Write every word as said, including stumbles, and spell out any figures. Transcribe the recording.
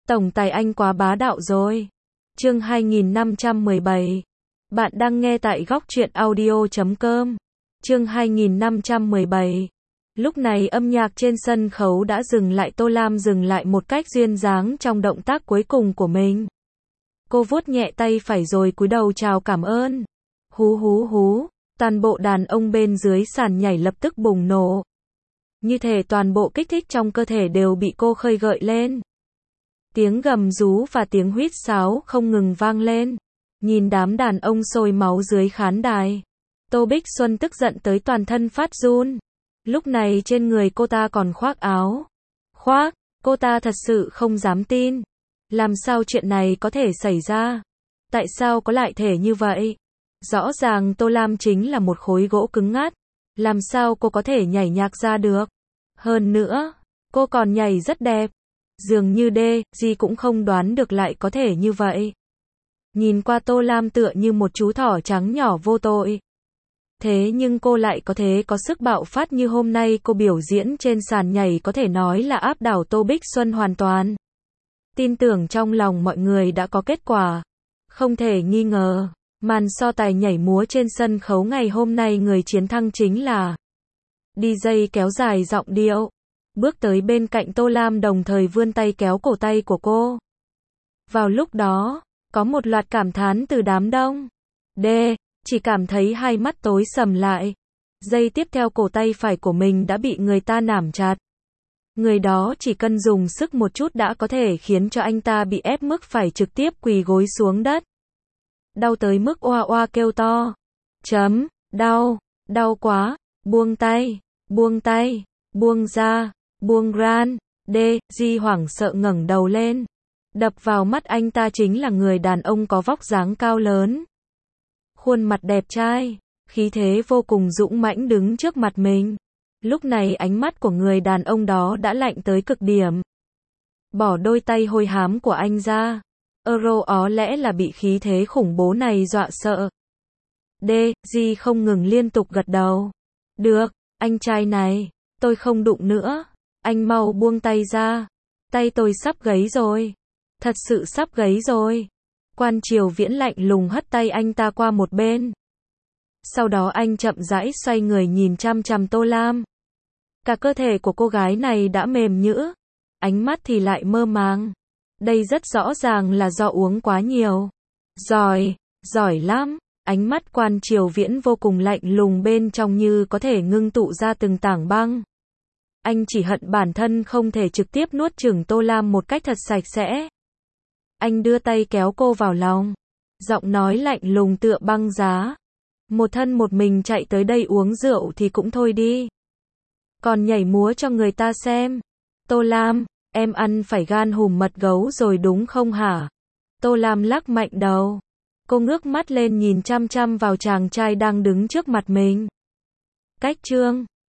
Tổng tài anh quá bá đạo rồi. Chương hai nghìn năm trăm mười bảy. Bạn đang nghe tại góc truyện audio chấm com. Chương hai nghìn năm trăm mười bảy. Lúc này âm nhạc trên sân khấu đã dừng lại, Tô Lam dừng lại một cách duyên dáng trong động tác cuối cùng của mình. Cô vuốt nhẹ tay phải rồi cúi đầu chào cảm ơn. Hú hú hú, toàn bộ đàn ông bên dưới sàn nhảy lập tức bùng nổ. Như thể toàn bộ kích thích trong cơ thể đều bị cô khơi gợi lên. Tiếng gầm rú và tiếng huýt sáo không ngừng vang lên. Nhìn đám đàn ông sôi máu dưới khán đài, Tô Bích Xuân tức giận tới toàn thân phát run. Lúc này trên người cô ta còn khoác áo. Khoác, cô ta thật sự không dám tin. Làm sao chuyện này có thể xảy ra? Tại sao có lại thể như vậy? Rõ ràng Tô Lam chính là một khối gỗ cứng ngắt. Làm sao cô có thể nhảy nhạc ra được? Hơn nữa, cô còn nhảy rất đẹp. Dường như đê, gì cũng không đoán được lại có thể như vậy. Nhìn qua Tô Lam tựa như một chú thỏ trắng nhỏ vô tội. Thế nhưng cô lại có thể có sức bạo phát như hôm nay cô biểu diễn trên sàn nhảy, có thể nói là áp đảo Tô Bích Xuân hoàn toàn. Tin tưởng trong lòng mọi người đã có kết quả. Không thể nghi ngờ, màn so tài nhảy múa trên sân khấu ngày hôm nay người chiến thắng chính là đi giây kéo dài giọng điệu. Bước tới bên cạnh Tô Lam đồng thời vươn tay kéo cổ tay của cô. Vào lúc đó, có một loạt cảm thán từ đám đông. D. Chỉ cảm thấy hai mắt tối sầm lại. Giây tiếp theo cổ tay phải của mình đã bị người ta nắm chặt. Người đó chỉ cần dùng sức một chút đã có thể khiến cho anh ta bị ép mức phải trực tiếp quỳ gối xuống đất. Đau tới mức oa oa kêu to. Chấm, đau, đau quá, buông tay, buông tay, buông ra, buông ran. D. Di hoảng sợ ngẩng đầu lên. Đập vào mắt anh ta chính là người đàn ông có vóc dáng cao lớn. Khuôn mặt đẹp trai, khí thế vô cùng dũng mãnh đứng trước mặt mình. Lúc này ánh mắt của người đàn ông đó đã lạnh tới cực điểm. Bỏ đôi tay hôi hám của anh ra. Euro ó lẽ là bị khí thế khủng bố này dọa sợ. D. Di không ngừng liên tục gật đầu. Được, anh trai này, tôi không đụng nữa. Anh mau buông tay ra. Tay tôi sắp gãy rồi. Thật sự sắp gãy rồi. Quan Triều Viễn lạnh lùng hất tay anh ta qua một bên. Sau đó anh chậm rãi xoay người nhìn chăm chăm Tô Lam. Cả cơ thể của cô gái này đã mềm nhũn, ánh mắt thì lại mơ màng. Đây rất rõ ràng là do uống quá nhiều. Giỏi, giỏi lắm. Ánh mắt Quan Triều Viễn vô cùng lạnh lùng, bên trong như có thể ngưng tụ ra từng tảng băng. Anh chỉ hận bản thân không thể trực tiếp nuốt chửng Tô Lam một cách thật sạch sẽ. Anh đưa tay kéo cô vào lòng. Giọng nói lạnh lùng tựa băng giá. Một thân một mình chạy tới đây uống rượu thì cũng thôi đi. Còn nhảy múa cho người ta xem. Tô Lam, em ăn phải gan hùm mật gấu rồi đúng không hả? Tô Lam lắc mạnh đầu. Cô ngước mắt lên nhìn chăm chăm vào chàng trai đang đứng trước mặt mình. Cách chương